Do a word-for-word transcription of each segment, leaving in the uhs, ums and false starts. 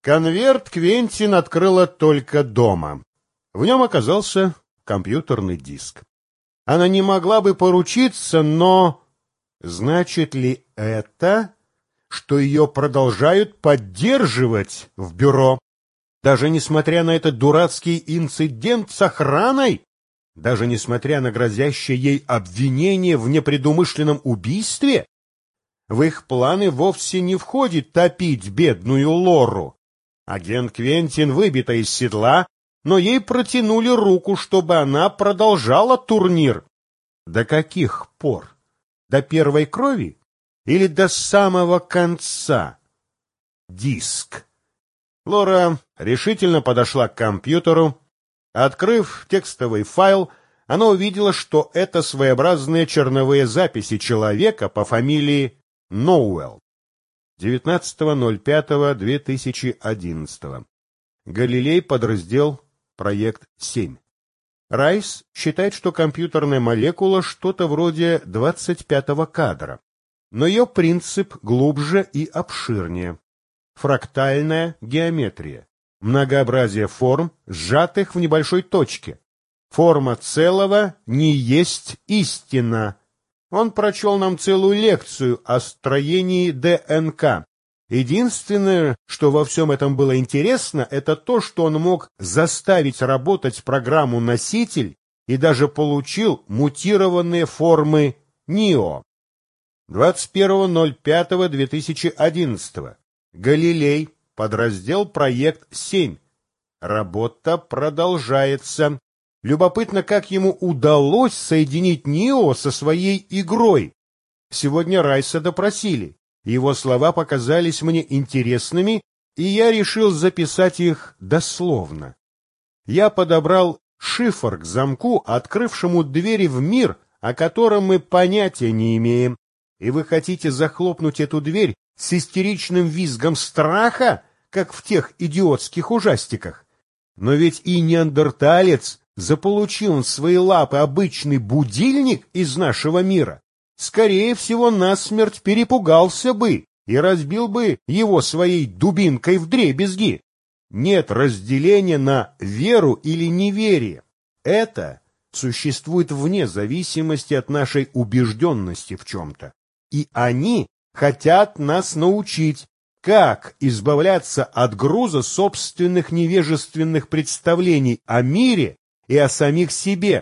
Конверт Квентин открыла только дома. В нем оказался компьютерный диск. Она не могла бы поручиться, но... Значит ли это, что ее продолжают поддерживать в бюро? Даже несмотря на этот дурацкий инцидент с охраной? Даже несмотря на грозящее ей обвинение в непредумышленном убийстве? В их планы вовсе не входит топить бедную Лору. Агент Квентин выбита из седла, но ей протянули руку, чтобы она продолжала турнир. До каких пор? До первой крови? Или до самого конца? Диск. Лора решительно подошла к компьютеру. Открыв текстовый файл, она увидела, что это своеобразные черновые записи человека по фамилии Ноуэлл. девятнадцатого ноль пятого две тысячи одиннадцатого. Галилей, подраздел проект семь. Райс считает, что компьютерная молекула что-то вроде двадцать пятого кадра, но ее принцип глубже и обширнее. Фрактальная геометрия, многообразие форм, сжатых в небольшой точке. Форма целого не есть истина. Он прочел нам целую лекцию о строении ДНК. Единственное, что во всем этом было интересно, это то, что он мог заставить работать программу-носитель и даже получил мутированные формы НИО. двадцать первого ноль пятого две тысячи одиннадцатого. Галилей, подраздел проект семь. Работа продолжается. Любопытно, как ему удалось соединить НИО со своей игрой. Сегодня Райса допросили. Его слова показались мне интересными, и я решил записать их дословно. Я подобрал шифр к замку, открывшему двери в мир, о котором мы понятия не имеем. И вы хотите захлопнуть эту дверь с истеричным визгом страха, как в тех идиотских ужастиках? Но ведь и неандерталец заполучил в свои лапы обычный будильник из нашего мира, скорее всего, насмерть перепугался бы и разбил бы его своей дубинкой вдребезги. Нет разделения на веру или неверие. Это существует вне зависимости от нашей убежденности в чем-то. И они хотят нас научить, как избавляться от груза собственных невежественных представлений о мире и о самих себе.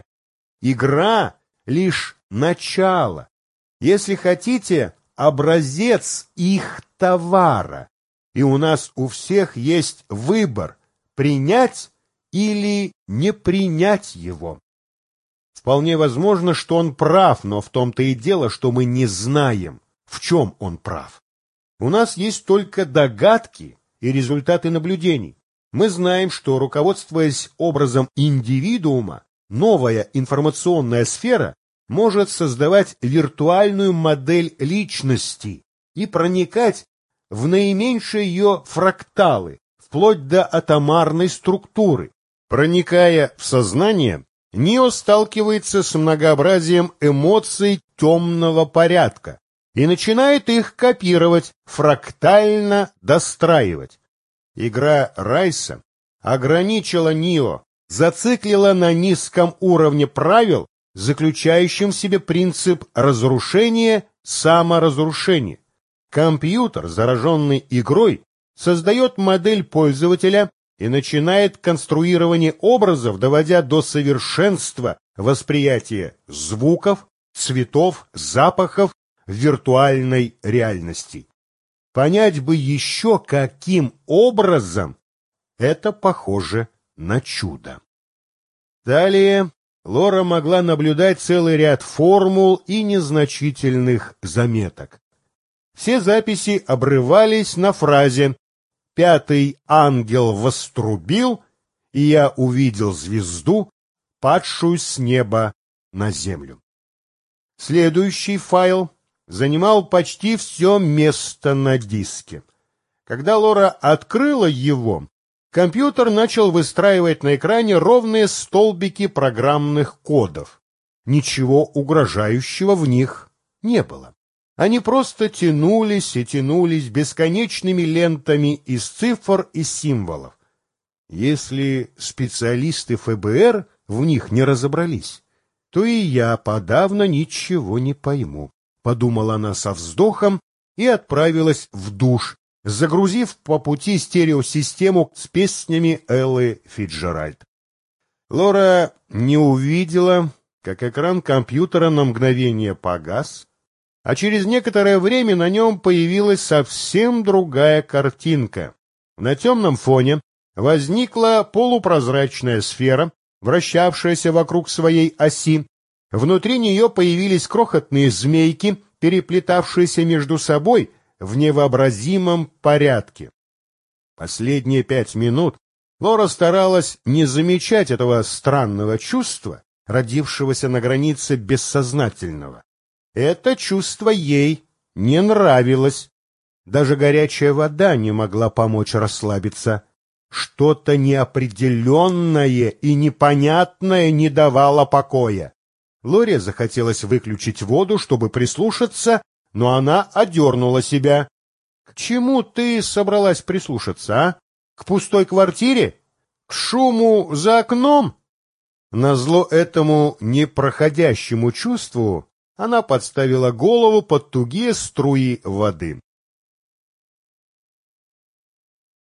Игра — лишь начало. Если хотите, образец их товара. И у нас у всех есть выбор — принять или не принять его. Вполне возможно, что он прав, но в том-то и дело, что мы не знаем, в чем он прав. У нас есть только догадки и результаты наблюдений. Мы знаем, что, руководствуясь образом индивидуума, новая информационная сфера может создавать виртуальную модель личности и проникать в наименьшие ее фракталы, вплоть до атомарной структуры. Проникая в сознание, НИО сталкивается с многообразием эмоций темного порядка и начинает их копировать, фрактально достраивать. Игра Райса ограничила НИО, зациклила на низком уровне правил, заключающим в себе принцип разрушения, саморазрушения. Компьютер, зараженный игрой, создает модель пользователя и начинает конструирование образов, доводя до совершенства восприятие звуков, цветов, запахов в виртуальной реальности. Понять бы еще, каким образом, это похоже на чудо. Далее Лора могла наблюдать целый ряд формул и незначительных заметок. Все записи обрывались на фразе «Пятый ангел вострубил, и я увидел звезду, падшую с неба на землю». Следующий файл занимал почти все место на диске. Когда Лора открыла его, компьютер начал выстраивать на экране ровные столбики программных кодов. Ничего угрожающего в них не было. Они просто тянулись и тянулись бесконечными лентами из цифр и символов. Если специалисты эф бэ эр в них не разобрались, то и я подавно ничего не пойму, — подумала она со вздохом и отправилась в душ, загрузив по пути стереосистему с песнями Эллы Фицджеральд. Лора не увидела, как экран компьютера на мгновение погас, а через некоторое время на нем появилась совсем другая картинка. На темном фоне возникла полупрозрачная сфера, вращавшаяся вокруг своей оси. Внутри нее появились крохотные змейки, переплетавшиеся между собой в невообразимом порядке. Последние пять минут Лора старалась не замечать этого странного чувства, родившегося на границе бессознательного. Это чувство ей не нравилось. Даже горячая вода не могла помочь расслабиться. Что-то неопределенное и непонятное не давало покоя. Лоре захотелось выключить воду, чтобы прислушаться, но она одернула себя. — К чему ты собралась прислушаться, а? К пустой квартире? К шуму за окном? Назло этому непроходящему чувству она подставила голову под тугие струи воды.